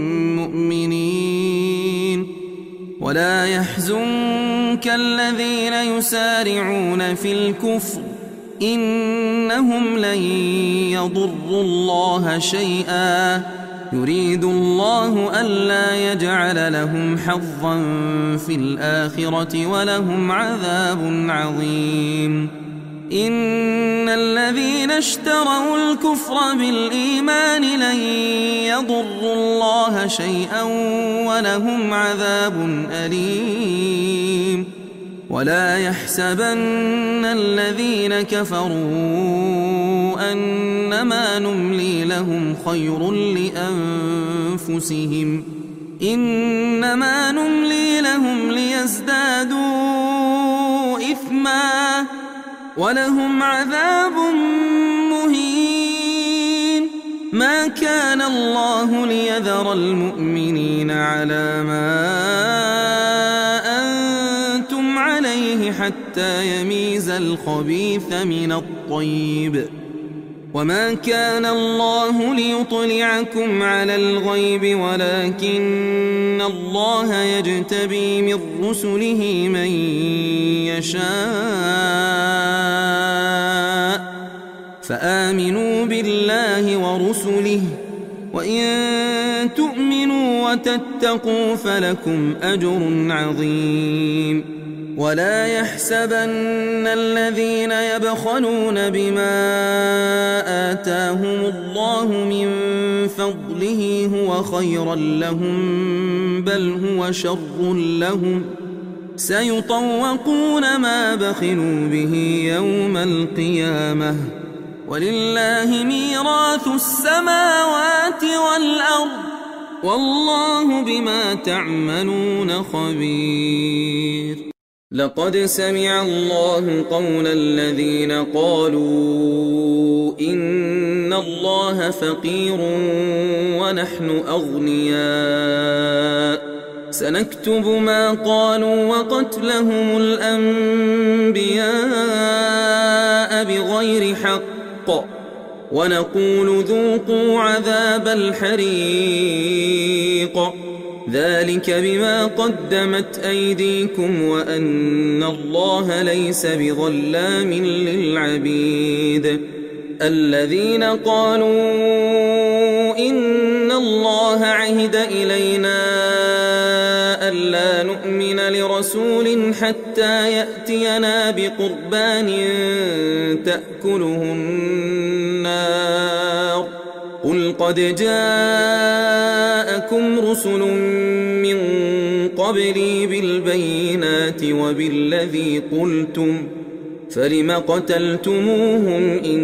مؤمنين ولا يحزنك الذين يسارعون في الكفر إنهم لن يضروا الله شيئا يريد الله ألا يجعل لهم حظا في الآخرة ولهم عذاب عظيم إن الذين اشتروا الكفر بالإيمان لن يضروا الله شيئا ولهم عذاب أليم ولا يحسبن الذين كفروا أنما نملي لهم خير لأنفسهم إنما نملي لهم ليزدادوا إثما ولهم عذاب مهين ما كان الله ليذر المؤمنين على ما أنتم عليه حتى يميز الخبيث من الطيب وما كان الله ليطلعكم على الغيب ولكن الله يجتبي من رسله من يشاء فآمنوا بالله ورسله وإن تؤمنوا وتتقوا فلكم أجر عظيم ولا يحسبن الذين يبخلون بما آتاهم الله من فضله هو خيرا لهم بل هو شر لهم سيطوقون ما بخلوا به يوم القيامة ولله ميراث السماوات والأرض والله بما تعملون خبير لقد سمع الله قول الذين قالوا إن الله فقير ونحن أغنياء سنكتب ما قالوا وقتلهم الأنبياء بغير حق ونقول ذوقوا عذاب الحريق ذلك بما قدمت أيديكم وأن الله ليس بظلام للعبيد الذين قالوا إن الله عهد إلينا ألا نؤمن لرسول حتى يأتينا بقربان تأكله النار قل قد جاءكم رسل من قبلي بالبينات وبالذي قلتم فلم قتلتموهم إن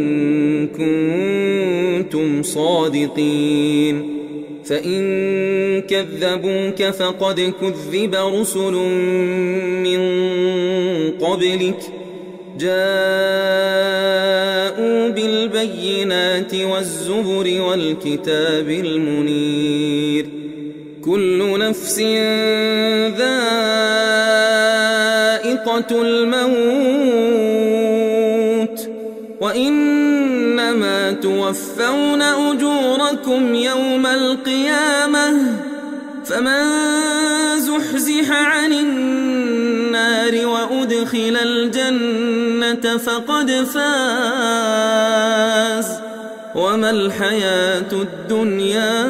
كنتم صادقين فإن كذبوك فقد كذب رسل من قبلك جاءوا بالبينات والزبر والكتاب المنير كل نفس ذائقة الموت وإنما توفون أجوركم يوم القيامة فمن زحزح عن النار وأدخل الجنة فقد فاز وما الحياة الدنيا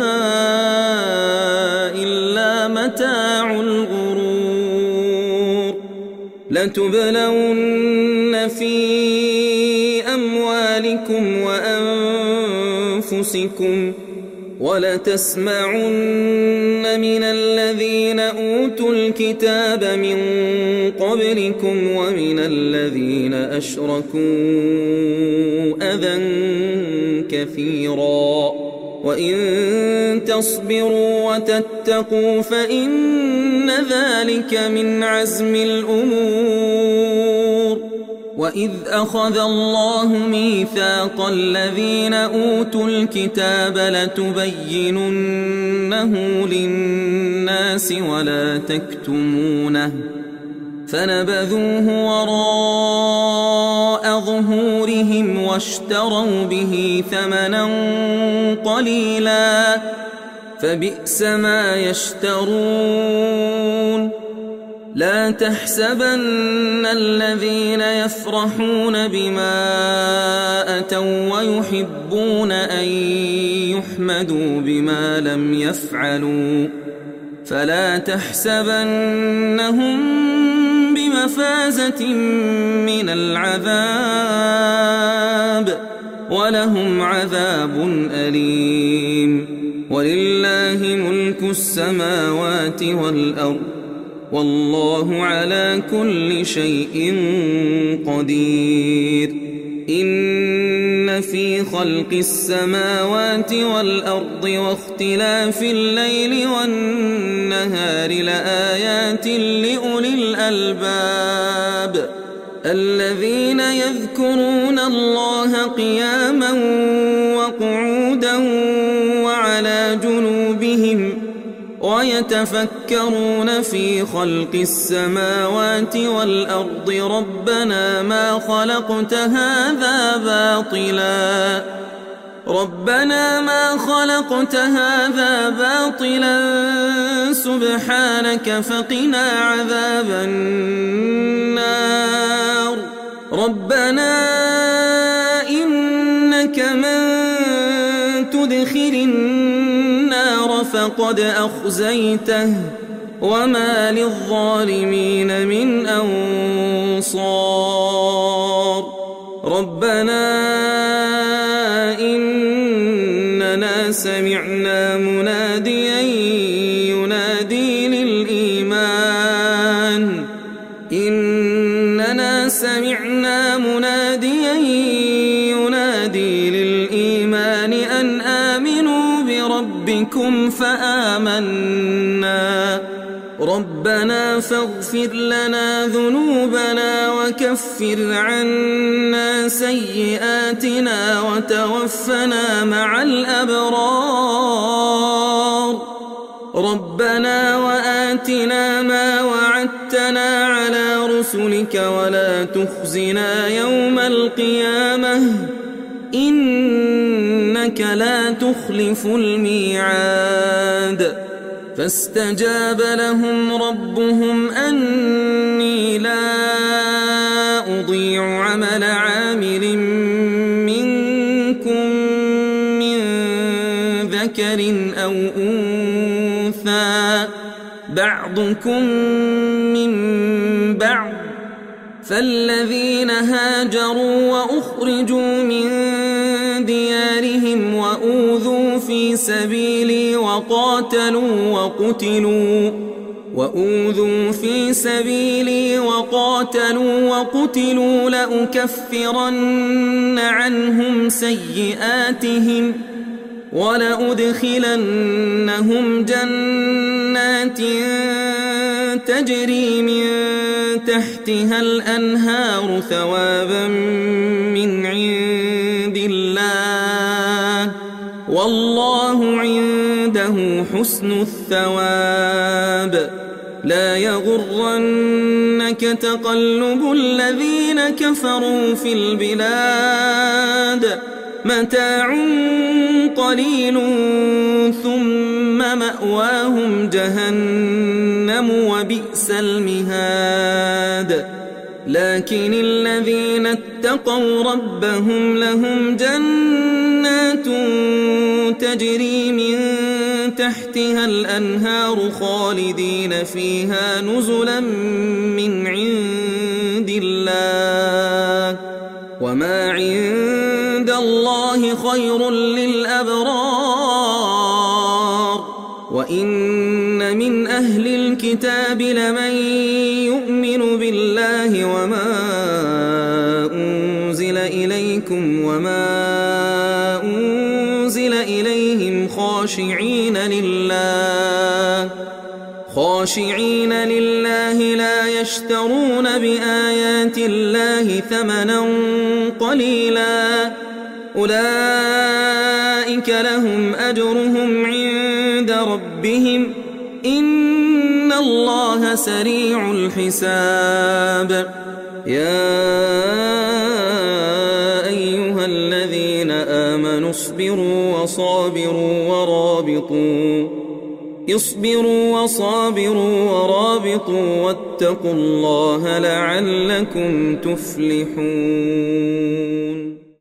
إلا متاع الغرور لتبلون في أموالكم وأنفسكم ولتسمعن من الذين أوتوا الكتاب من قبلكم ومن الذين أشركوا أذى كثيرا وإن تصبروا وتتقوا فإن ذلك من عزم الأمور. وإذ أخذ الله ميثاق الذين أوتوا الكتاب لتبيننه للناس ولا تكتمونه فنبذوه وراء ظهورهم واشتروا به ثمنا قليلا فبئس ما يشترون. لا تحسبن الذين يفرحون بما أتوا ويحبون أن يحمدوا بما لم يفعلوا فلا تحسبنهم بمفازة من العذاب ولهم عذاب أليم. ولله ملك السماوات والأرض والله على كل شيء قدير. إن في خلق السماوات والأرض واختلاف الليل والنهار لآيات لأولي الألباب الذين يذكرون الله قياما وقعودا وعلى جنوبهم ويتفكرون في خلق السماوات والأرض ربنا ما خلقت هذا باطلا سبحانك فقنا عذاب النار. ربنا إنك من تدخل النار فقد أخزيته وما للظالمين من أنصار. ربنا إننا سمعنا مناديا ينادي للإيمان أن آمنوا بربكم فآمنا. ربنا فاغفر لنا ذنوبنا وكفر عنا سيئاتنا وتوفنا مع الأبرار. ربنا وآتنا ما وعدتنا على رسلك ولا تخزنا يوم القيامة إنك لا تخلف الميعاد. فاستجاب لهم ربهم أني لا أضيع عمل عامل منكم من ذكر أو أنثى بعضكم من بعض فالذين هاجروا وأخرجوا من ديارهم وأوذوا في سبيلي وقاتلوا وقتلوا لأكفرن عنهم سيئاتهم ولأدخلنهم جنات تجري من تحتها الأنهار ثوابا من عند الله والله عنده حسن الثواب. لا يغرنك تقلب الذين كفروا في البلاد متاع قليل ثم مأواهم جهنم وبئس المهاد. لكن الذين اتقوا ربهم لهم جنات تجري من تحتها الأنهار خالدين فيها نزلا من عند وما عند الله خير للأبرار وإن من أهل الكتاب لمن يؤمن بالله وما أنزل إليكم وما أنزل إليهم خاشعين لله لا يشترون بآيات الله ثمنا قليلا أولئك لهم أجرهم عند ربهم إن الله سريع الحساب يا أيها الذين آمنوا اصبروا وصابروا ورابطوا واتقوا الله لعلكم تفلحون.